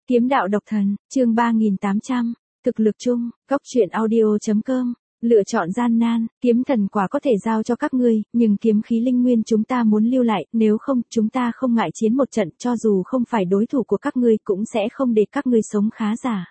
Kiếm đạo độc thần, chương 3800, thực lực chung, góc truyện audio.com. Lựa chọn gian nan, kiếm thần quả có thể giao cho các ngươi, nhưng kiếm khí linh nguyên chúng ta muốn lưu lại, nếu không, chúng ta không ngại chiến một trận, cho dù không phải đối thủ của các ngươi cũng sẽ không để các ngươi sống khá giả.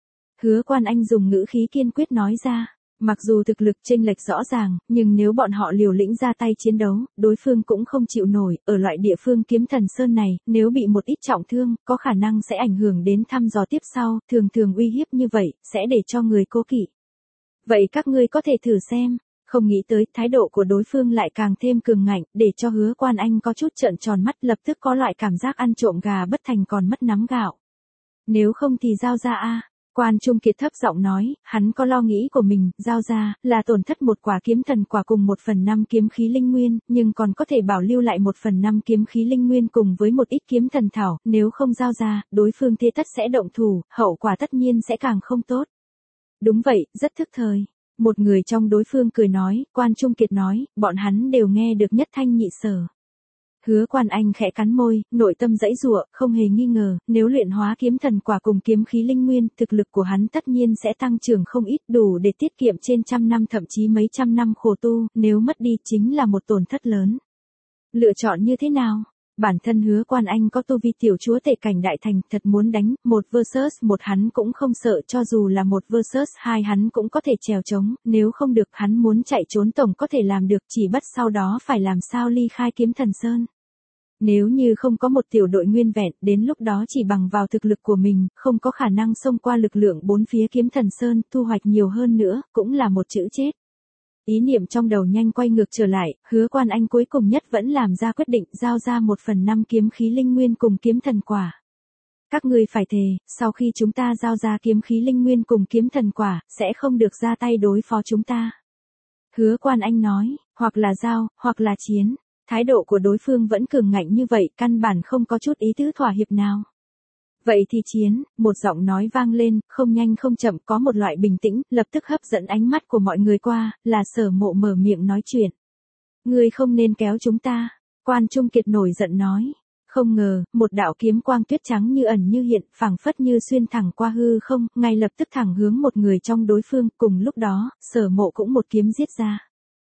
Hứa Quan Anh dùng ngữ khí kiên quyết nói ra. Mặc dù thực lực chênh lệch rõ ràng, nhưng nếu bọn họ liều lĩnh ra tay chiến đấu, đối phương cũng không chịu nổi, ở loại địa phương Kiếm Thần Sơn này, nếu bị một ít trọng thương, có khả năng sẽ ảnh hưởng đến thăm dò tiếp sau, thường uy hiếp như vậy, sẽ để cho người cố kỵ. Vậy các ngươi có thể thử xem, không nghĩ tới thái độ của đối phương lại càng thêm cường ngạnh, để cho Hứa Quan Anh có chút trợn tròn mắt, lập tức có loại cảm giác ăn trộm gà bất thành còn mất nắm gạo. Nếu không thì giao ra a. Quan Trung Kiệt thấp giọng nói, hắn có lo nghĩ của mình, giao ra, là tổn thất một quả kiếm thần quả cùng 1/5 kiếm khí linh nguyên, nhưng còn có thể bảo lưu lại 1/5 kiếm khí linh nguyên cùng với một ít kiếm thần thảo, nếu không giao ra, đối phương thế tất sẽ động thủ, hậu quả tất nhiên sẽ càng không tốt. Đúng vậy, rất thức thời. Một người trong đối phương cười nói, Quan Trung Kiệt nói, bọn hắn đều nghe được nhất thanh nhị sở. Hứa Quan Anh khẽ cắn môi, nội tâm giãy giụa, không hề nghi ngờ, nếu luyện hóa kiếm thần quả cùng kiếm khí linh nguyên, thực lực của hắn tất nhiên sẽ tăng trưởng không ít, đủ để tiết kiệm trên trăm năm thậm chí mấy trăm năm khổ tu, nếu mất đi chính là một tổn thất lớn. Lựa chọn như thế nào? Bản thân Hứa Quan Anh có tu vi tiểu chúa tể cảnh đại thành, thật muốn đánh, 1 vs 1 hắn cũng không sợ, cho dù là 1 vs 2 hắn cũng có thể trèo trống, nếu không được hắn muốn chạy trốn tổng có thể làm được, chỉ bất sau đó phải làm sao ly khai Kiếm Thần Sơn. Nếu như không có một tiểu đội nguyên vẹn, đến lúc đó chỉ bằng vào thực lực của mình, không có khả năng xông qua lực lượng bốn phía Kiếm Thần Sơn, thu hoạch nhiều hơn nữa, cũng là một chữ chết. Ý niệm trong đầu nhanh quay ngược trở lại, Hứa Quan Anh cuối cùng nhất vẫn làm ra quyết định giao ra 1/5 kiếm khí linh nguyên cùng kiếm thần quả. Các ngươi phải thề, sau khi chúng ta giao ra kiếm khí linh nguyên cùng kiếm thần quả, sẽ không được ra tay đối phó chúng ta. Hứa Quan Anh nói, hoặc là giao, hoặc là chiến. Thái độ của đối phương vẫn cường ngạnh như vậy, căn bản không có chút ý tứ thỏa hiệp nào. Vậy thì chiến, một giọng nói vang lên, không nhanh không chậm, có một loại bình tĩnh, lập tức hấp dẫn ánh mắt của mọi người qua, là Sở Mộ mở miệng nói chuyện. Ngươi không nên kéo chúng ta. Quan Trung Kiệt nổi giận nói. Không ngờ, một đạo kiếm quang tuyết trắng như ẩn như hiện, phảng phất như xuyên thẳng qua hư không, ngay lập tức thẳng hướng một người trong đối phương, cùng lúc đó, Sở Mộ cũng một kiếm giết ra.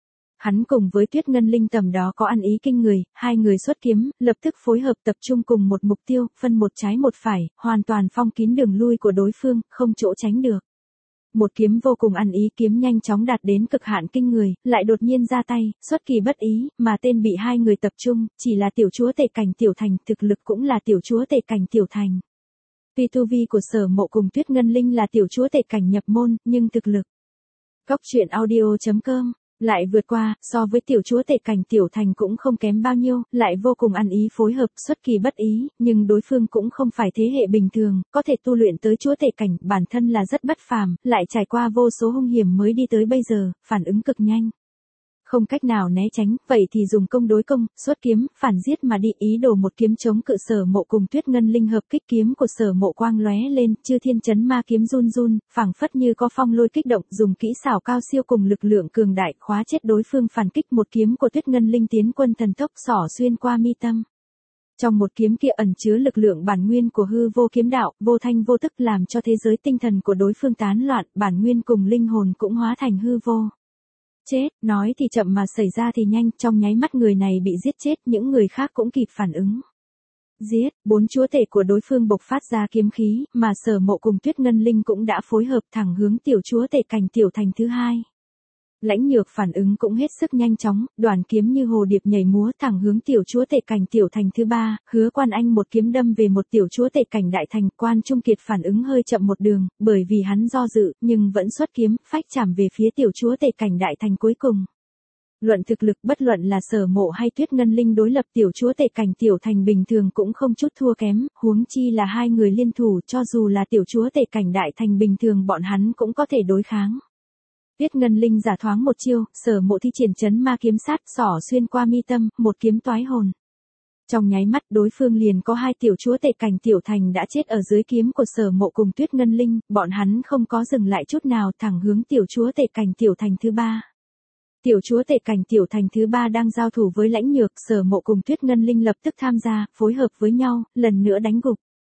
Hắn cùng với Tuyết Ngân Linh tầm đó có ăn ý kinh người, hai người xuất kiếm, lập tức phối hợp tập trung cùng một mục tiêu, phân một trái một phải, hoàn toàn phong kín đường lui của đối phương, không chỗ tránh được. Một kiếm vô cùng ăn ý, kiếm nhanh chóng đạt đến cực hạn kinh người, lại đột nhiên ra tay, xuất kỳ bất ý, mà tên bị hai người tập trung, chỉ là tiểu chúa tể cảnh tiểu thành, thực lực cũng là tiểu chúa tể cảnh tiểu thành. Tuy tu vi của Sở Mộ cùng Tuyết Ngân Linh là tiểu chúa tể cảnh nhập môn, nhưng thực lực. Góc truyện audio.com lại vượt qua, so với tiểu chúa tể cảnh tiểu thành cũng không kém bao nhiêu, lại vô cùng ăn ý phối hợp, xuất kỳ bất ý, nhưng đối phương cũng không phải thế hệ bình thường, có thể tu luyện tới chúa tể cảnh, bản thân là rất bất phàm, lại trải qua vô số hung hiểm mới đi tới bây giờ, phản ứng cực nhanh. Không cách nào né tránh, vậy thì dùng công đối công, xuất kiếm, phản giết mà đi, ý đồ một kiếm chống cự Sở Mộ cùng Tuyết Ngân Linh hợp kích, kiếm của Sở Mộ quang lóe lên, Chư Thiên Chấn Ma kiếm run run, phảng phất như có phong lôi kích động, dùng kỹ xảo cao siêu cùng lực lượng cường đại khóa chết đối phương, phản kích một kiếm của Tuyết Ngân Linh tiến quân thần tốc xỏ xuyên qua mi tâm. Trong một kiếm kia ẩn chứa lực lượng bản nguyên của hư vô kiếm đạo, vô thanh vô tức làm cho thế giới tinh thần của đối phương tán loạn, bản nguyên cùng linh hồn cũng hóa thành hư vô. Chết, nói thì chậm mà xảy ra thì nhanh, trong nháy mắt người này bị giết chết, những người khác cũng kịp phản ứng. Giết, 4 chúa tể của đối phương bộc phát ra kiếm khí, mà Sở Mộ cùng Tuyết Ngân Linh cũng đã phối hợp thẳng hướng tiểu chúa tể cảnh tiểu thành thứ hai. Lãnh Nhược phản ứng cũng hết sức nhanh chóng, đoàn kiếm như hồ điệp nhảy múa thẳng hướng tiểu chúa tể cảnh tiểu thành thứ ba, Hứa Quan Anh một kiếm đâm về một tiểu chúa tể cảnh đại thành, Quan Trung Kiệt phản ứng hơi chậm một đường, bởi vì hắn do dự, nhưng vẫn xuất kiếm, phách chạm về phía tiểu chúa tể cảnh đại thành cuối cùng. Luận thực lực, bất luận là Sở Mộ hay Tuyết Ngân Linh đối lập tiểu chúa tể cảnh tiểu thành bình thường cũng không chút thua kém, huống chi là hai người liên thủ, cho dù là tiểu chúa tể cảnh đại thành bình thường bọn hắn cũng có thể đối kháng. Tuyết Ngân Linh giả thoáng một chiêu, Sở Mộ thi triển chấn ma kiếm sát, xỏ xuyên qua mi tâm, một kiếm toái hồn. Trong nháy mắt đối phương liền có hai tiểu chúa tể cảnh tiểu thành đã chết ở dưới kiếm của Sở Mộ cùng Tuyết Ngân Linh, bọn hắn không có dừng lại chút nào, thẳng hướng tiểu chúa tể cảnh tiểu thành thứ ba. Tiểu chúa tể cảnh tiểu thành thứ ba đang giao thủ với Lãnh Nhược, Sở Mộ cùng Tuyết Ngân Linh lập tức tham gia, phối hợp với nhau, lần nữa đánh gục.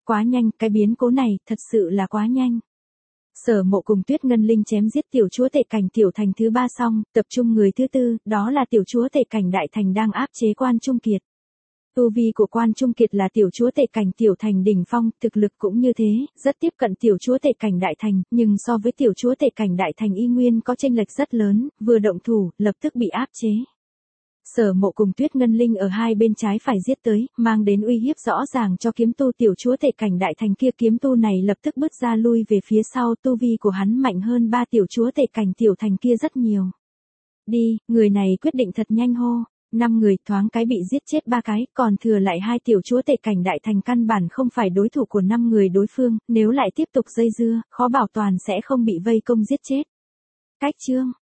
Quá nhanh, cái biến cố này, thật sự là quá nhanh. Sở Mộ cùng Tuyết Ngân Linh chém giết tiểu chúa tể cảnh Tiểu Thành thứ 3 xong, tập trung người thứ 4, đó là tiểu chúa tể cảnh Đại Thành đang áp chế Quan Trung Kiệt. Tu vi của Quan Trung Kiệt là tiểu chúa tể cảnh Tiểu Thành đỉnh phong, thực lực cũng như thế, rất tiếp cận tiểu chúa tể cảnh Đại Thành, nhưng so với tiểu chúa tể cảnh Đại Thành y nguyên có chênh lệch rất lớn, vừa động thủ, lập tức bị áp chế. Sở Mộ cùng Tuyết Ngân Linh ở hai bên trái phải giết tới, mang đến uy hiếp rõ ràng cho kiếm tu tiểu chúa tể cảnh Đại Thành kia. Kiếm tu này lập tức bước ra lui về phía sau, tu vi của hắn mạnh hơn ba tiểu chúa tể cảnh Tiểu Thành kia rất nhiều. Đi, người này quyết định thật nhanh hô. 5 người thoáng cái bị giết chết 3 cái, còn thừa lại 2 tiểu chúa tể cảnh Đại Thành căn bản không phải đối thủ của 5 người đối phương, nếu lại tiếp tục dây dưa, khó bảo toàn sẽ không bị vây công giết chết. Cách chương